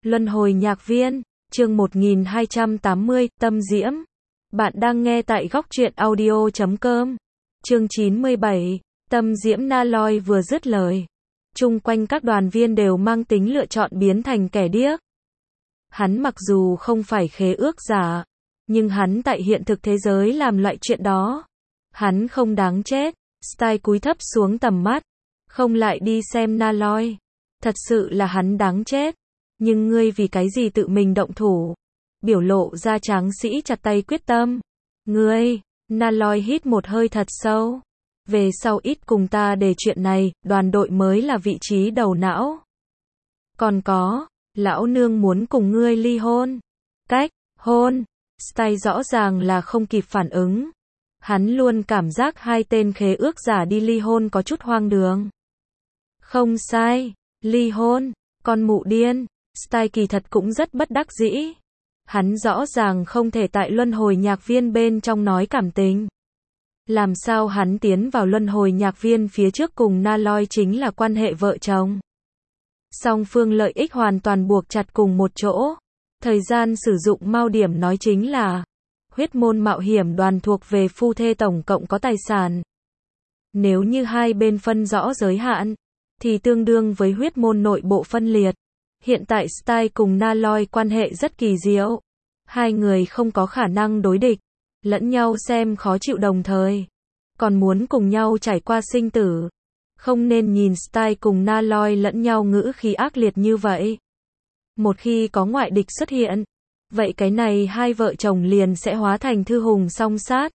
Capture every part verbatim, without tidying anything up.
Luân hồi nhạc viên, chương một nghìn hai trăm tám mươi, Tâm Diễm. Bạn đang nghe tại góc truyện audio chấm com. Chương chín mươi bảy, Tâm Diễm. Na Loi vừa dứt lời, chung quanh các đoàn viên đều mang tính lựa chọn biến thành kẻ điếc. Hắn mặc dù không phải khế ước giả, nhưng hắn tại hiện thực thế giới làm loại chuyện đó. Hắn không đáng chết. Style cúi thấp xuống tầm mắt, không lại đi xem Na Loi. Thật sự là hắn đáng chết. Nhưng ngươi vì cái gì tự mình động thủ? Biểu lộ ra tráng sĩ chặt tay quyết tâm. Ngươi, Na Loi hít một hơi thật sâu. Về sau ít cùng ta để chuyện này, đoàn đội mới là vị trí đầu não. Còn có, lão nương muốn cùng ngươi ly hôn. Cách, hôn. Style rõ ràng là không kịp phản ứng. Hắn luôn cảm giác hai tên khế ước giả đi ly hôn có chút hoang đường. Không sai, ly hôn, con mụ điên. Style kỳ thật cũng rất bất đắc dĩ. Hắn rõ ràng không thể tại luân hồi nhạc viên bên trong nói cảm tình. Làm sao hắn tiến vào luân hồi nhạc viên phía trước cùng Na Loi chính là quan hệ vợ chồng. Song phương lợi ích hoàn toàn buộc chặt cùng một chỗ. Thời gian sử dụng mao điểm nói chính là huyết môn mạo hiểm đoàn thuộc về phu thê tổng cộng có tài sản. Nếu như hai bên phân rõ giới hạn, thì tương đương với huyết môn nội bộ phân liệt. Hiện tại Style cùng Na Loi quan hệ rất kỳ diệu. Hai người không có khả năng đối địch, lẫn nhau xem khó chịu đồng thời. Còn muốn cùng nhau trải qua sinh tử. Không nên nhìn Style cùng Na Loi lẫn nhau ngữ khí ác liệt như vậy. Một khi có ngoại địch xuất hiện, vậy cái này hai vợ chồng liền sẽ hóa thành thư hùng song sát.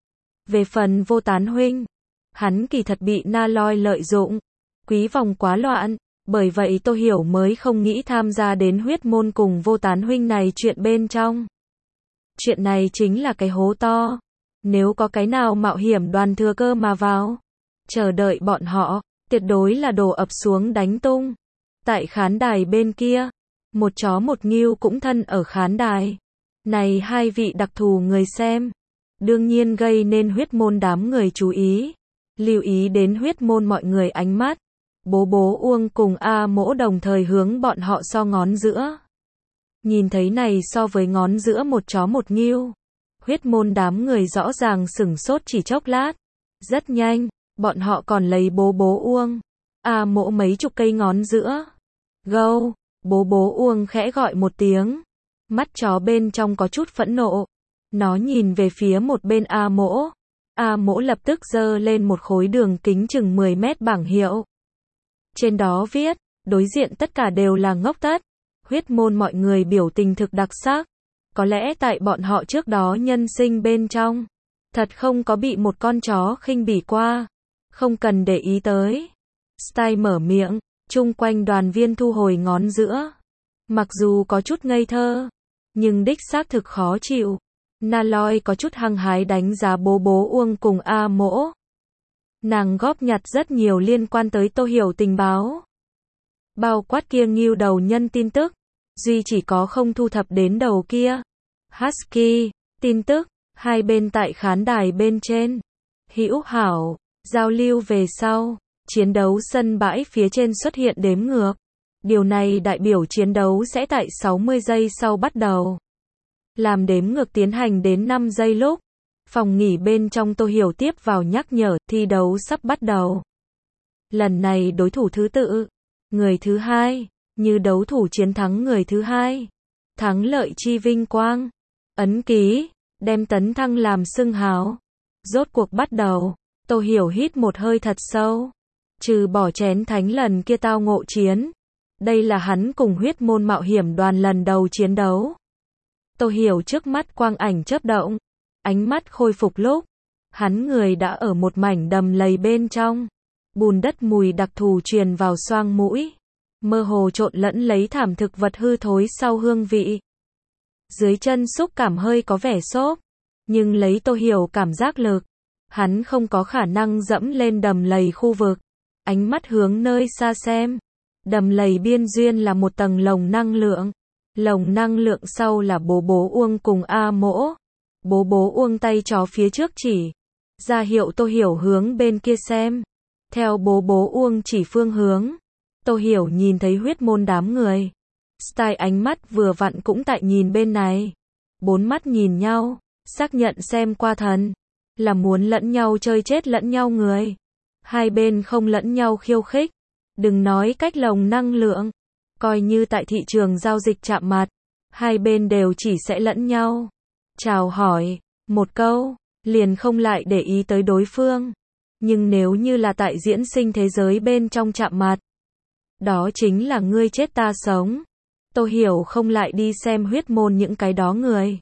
Về phần Vô Tán huynh, hắn kỳ thật bị Na Loi lợi dụng. Quý vòng quá loạn, bởi vậy Tô Hiểu mới không nghĩ tham gia đến huyết môn cùng Vô Tán huynh này chuyện bên trong. Chuyện này chính là cái hố to. Nếu có cái nào mạo hiểm đoàn thừa cơ mà vào, chờ đợi bọn họ, tuyệt đối là đổ ập xuống đánh tung. Tại khán đài bên kia, một chó một ngưu cũng thân ở khán đài. Này hai vị đặc thù người xem, đương nhiên gây nên huyết môn đám người chú ý. Lưu ý đến huyết môn mọi người ánh mắt. Bố bố Uông cùng A Mỗ đồng thời hướng bọn họ so ngón giữa. Nhìn thấy này so với ngón giữa một chó một ngưu. Huyết môn đám người rõ ràng sửng sốt chỉ chốc lát. Rất nhanh, bọn họ còn lấy bố bố Uông, A Mỗ mấy chục cây ngón giữa. Gâu, bố bố Uông khẽ gọi một tiếng. Mắt chó bên trong có chút phẫn nộ. Nó nhìn về phía một bên A Mỗ. A Mỗ lập tức giơ lên một khối đường kính chừng mười mét bảng hiệu. Trên đó viết, đối diện tất cả đều là ngốc tất. Huyết môn mọi người biểu tình thực đặc sắc. Có lẽ tại bọn họ trước đó nhân sinh bên trong, thật không có bị một con chó khinh bỉ qua. Không cần để ý tới. Style mở miệng, chung quanh đoàn viên thu hồi ngón giữa. Mặc dù có chút ngây thơ, nhưng đích xác thực khó chịu. Na Loi có chút hăng hái đánh giá bố bố Uông cùng A Mỗ. Nàng góp nhặt rất nhiều liên quan tới Tô Hiểu tình báo. Bao quát kia ngưu đầu nhân tin tức. Duy chỉ có không thu thập đến đầu kia Husky tin tức. Hai bên tại khán đài bên trên hữu hảo giao lưu về sau. Chiến đấu sân bãi phía trên xuất hiện đếm ngược. Điều này đại biểu chiến đấu sẽ tại sáu mươi giây sau bắt đầu. Làm đếm ngược tiến hành đến năm giây lúc, phòng nghỉ bên trong Tô Hiểu tiếp vào nhắc nhở, thi đấu sắp bắt đầu. Lần này đối thủ thứ tự, người thứ hai, như đấu thủ chiến thắng người thứ hai. Thắng lợi chi vinh quang, ấn ký, đem tấn thăng làm xưng hào. Rốt cuộc bắt đầu, Tô Hiểu hít một hơi thật sâu. Trừ bỏ chén thánh lần kia tao ngộ chiến. Đây là hắn cùng huyết môn mạo hiểm đoàn lần đầu chiến đấu. Tô Hiểu trước mắt quang ảnh chớp động. Ánh mắt khôi phục lúc, hắn người đã ở một mảnh đầm lầy bên trong. Bùn đất mùi đặc thù truyền vào xoang mũi. Mơ hồ trộn lẫn lấy thảm thực vật hư thối sau hương vị. Dưới chân xúc cảm hơi có vẻ xốp. Nhưng lấy Tô Hiểu cảm giác lực, hắn không có khả năng dẫm lên đầm lầy khu vực. Ánh mắt hướng nơi xa xem. Đầm lầy biên duyên là một tầng lồng năng lượng. Lồng năng lượng sau là bố bố Uông cùng A Mỗ. Bố bố Uông tay chó phía trước chỉ ra hiệu Tô Hiểu hướng bên kia xem. Theo bố bố Uông chỉ phương hướng, Tô Hiểu nhìn thấy huyết môn đám người. Style ánh mắt vừa vặn cũng tại nhìn bên này. Bốn mắt nhìn nhau, xác nhận xem qua thần. Là muốn lẫn nhau chơi chết lẫn nhau người. Hai bên không lẫn nhau khiêu khích. Đừng nói cách lồng năng lượng. Coi như tại thị trường giao dịch chạm mặt. Hai bên đều chỉ sẽ lẫn nhau chào hỏi, một câu, liền không lại để ý tới đối phương. Nhưng nếu như là tại diễn sinh thế giới bên trong chạm mặt, đó chính là ngươi chết ta sống. Tô Hiểu không lại đi xem huyết môn những cái đó người.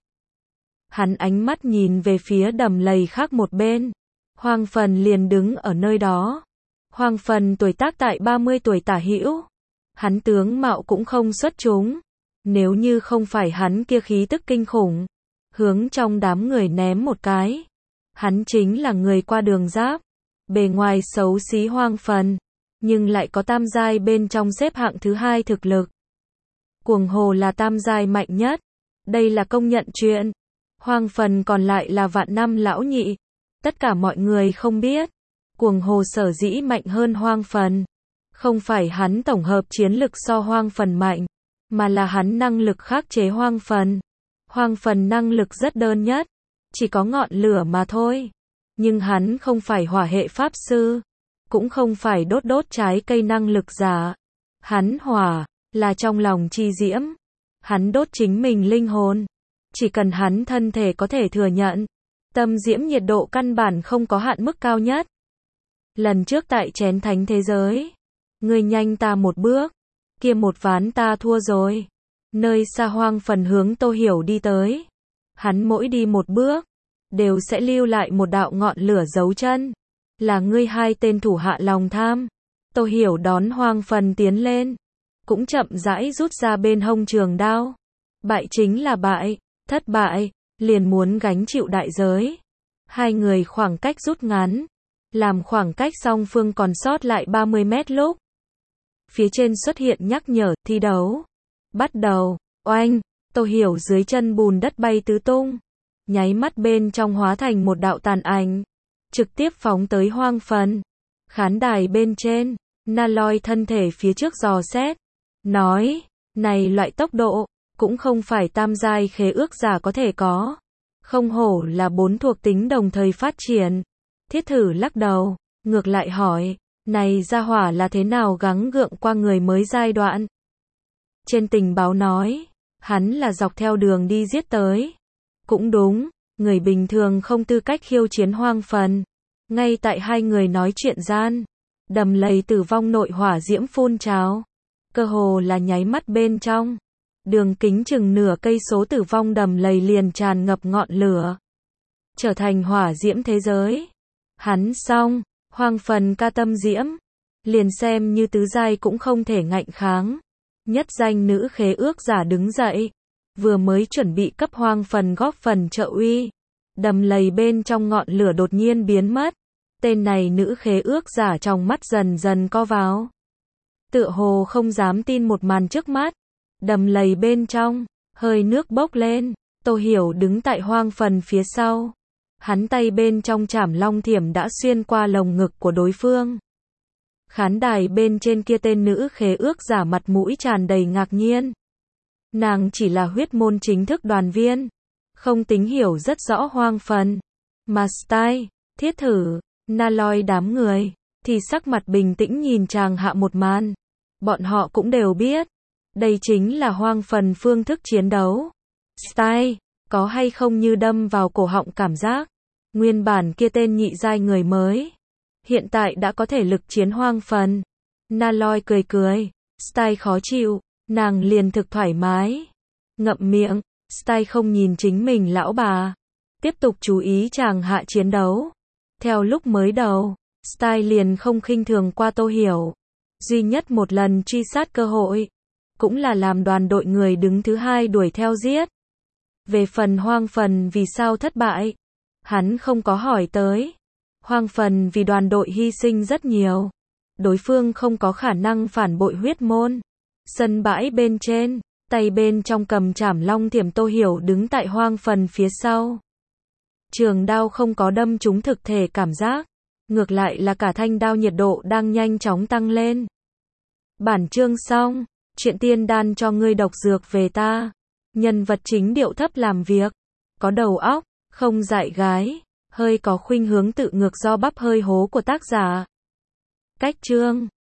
Hắn ánh mắt nhìn về phía Đầm Lầy khác một bên. Hoang Phần liền đứng ở nơi đó. Hoang Phần tuổi tác tại ba mươi tuổi tả hữu. Hắn tướng mạo cũng không xuất chúng. Nếu như không phải hắn kia khí tức kinh khủng, hướng trong đám người ném một cái. Hắn chính là người qua đường giáp. Bề ngoài xấu xí Hoang Phần, nhưng lại có tam giai bên trong xếp hạng thứ hai thực lực. Cuồng Hồ là tam giai mạnh nhất. Đây là công nhận chuyện. Hoang Phần còn lại là vạn năm lão nhị. Tất cả mọi người không biết. Cuồng Hồ sở dĩ mạnh hơn Hoang Phần. Không phải hắn tổng hợp chiến lực so Hoang Phần mạnh, mà là hắn năng lực khắc chế Hoang Phần. Hoang Phần năng lực rất đơn nhất, chỉ có ngọn lửa mà thôi. Nhưng hắn không phải hỏa hệ pháp sư, cũng không phải đốt đốt trái cây năng lực giả. Hắn hỏa, là trong lòng chi diễm. Hắn đốt chính mình linh hồn. Chỉ cần hắn thân thể có thể thừa nhận, tâm diễm nhiệt độ căn bản không có hạn mức cao nhất. Lần trước tại chén thánh thế giới, ngươi nhanh ta một bước, kia một ván ta thua rồi. Nơi xa Hoang Phần hướng Tô Hiểu đi tới. Hắn mỗi đi một bước, đều sẽ lưu lại một đạo ngọn lửa dấu chân. Là ngươi hai tên thủ hạ lòng tham. Tô Hiểu đón Hoang Phần tiến lên, cũng chậm rãi rút ra bên hông trường đao. Bại chính là bại, thất bại, liền muốn gánh chịu đại giới. Hai người khoảng cách rút ngắn, làm khoảng cách song phương còn sót lại ba mươi mét lúc. Phía trên xuất hiện nhắc nhở, thi đấu. Bắt đầu, oanh, Tô Hiểu dưới chân bùn đất bay tứ tung. Nháy mắt bên trong hóa thành một đạo tàn ảnh. Trực tiếp phóng tới Hoang Phần. Khán đài bên trên, Na Loi thân thể phía trước dò xét. Nói, này loại tốc độ, cũng không phải tam giai khế ước giả có thể có. Không hổ là bốn thuộc tính đồng thời phát triển. Thiết Thử lắc đầu, ngược lại hỏi, này gia hỏa là thế nào gắng gượng qua người mới giai đoạn. Trên tình báo nói, hắn là dọc theo đường đi giết tới. Cũng đúng, người bình thường không tư cách khiêu chiến Hoang Phần. Ngay tại hai người nói chuyện gian, Đầm Lầy tử vong nội hỏa diễm phun trào. Cơ hồ là nháy mắt bên trong. Đường kính chừng nửa cây số tử vong Đầm Lầy liền tràn ngập ngọn lửa. Trở thành hỏa diễm thế giới. Hắn xong, Hoang Phần ca tâm diễm. Liền xem như tứ giai cũng không thể ngạnh kháng. Nhất danh nữ khế ước giả đứng dậy. Vừa mới chuẩn bị cấp Hoang Phần góp phần trợ uy. Đầm Lầy bên trong ngọn lửa đột nhiên biến mất. Tên này nữ khế ước giả trong mắt dần dần co vào. Tựa hồ không dám tin một màn trước mắt. Đầm Lầy bên trong, hơi nước bốc lên. Tô Hiểu đứng tại Hoang Phần phía sau. Hắn tay bên trong chảm long thiểm đã xuyên qua lồng ngực của đối phương. Khán đài bên trên kia tên nữ khế ước giả mặt mũi tràn đầy ngạc nhiên. Nàng chỉ là huyết môn chính thức đoàn viên, không tính hiểu rất rõ Hoang Phần. Mà Style, Thiết Thử, Na Loi đám người, thì sắc mặt bình tĩnh nhìn chàng hạ một màn. Bọn họ cũng đều biết, đây chính là Hoang Phần phương thức chiến đấu. Style, có hay không như đâm vào cổ họng cảm giác. Nguyên bản kia tên nhị giai người mới, hiện tại đã có thể lực chiến Hoang Phần. Na Loi cười cười, Style khó chịu, nàng liền thực thoải mái. Ngậm miệng, Style không nhìn chính mình lão bà. Tiếp tục chú ý chàng hạ chiến đấu. Theo lúc mới đầu, Style liền không khinh thường qua Tô Hiểu. Duy nhất một lần truy sát cơ hội, cũng là làm đoàn đội người đứng thứ hai đuổi theo giết. Về phần Hoang Phần vì sao thất bại, hắn không có hỏi tới. Hoang Phần vì đoàn đội hy sinh rất nhiều. Đối phương không có khả năng phản bội huyết môn. Sân bãi bên trên, tay bên trong cầm chảm long thiểm Tô Hiểu đứng tại Hoang Phần phía sau. Trường đao không có đâm trúng thực thể cảm giác. Ngược lại là cả thanh đao nhiệt độ đang nhanh chóng tăng lên. Bản chương xong. Chuyện tiên đan cho ngươi độc dược về ta. Nhân vật chính điệu thấp làm việc, có đầu óc, không dại gái, hơi có khuynh hướng tự ngược do bắp hơi hố của tác giả. Cách chương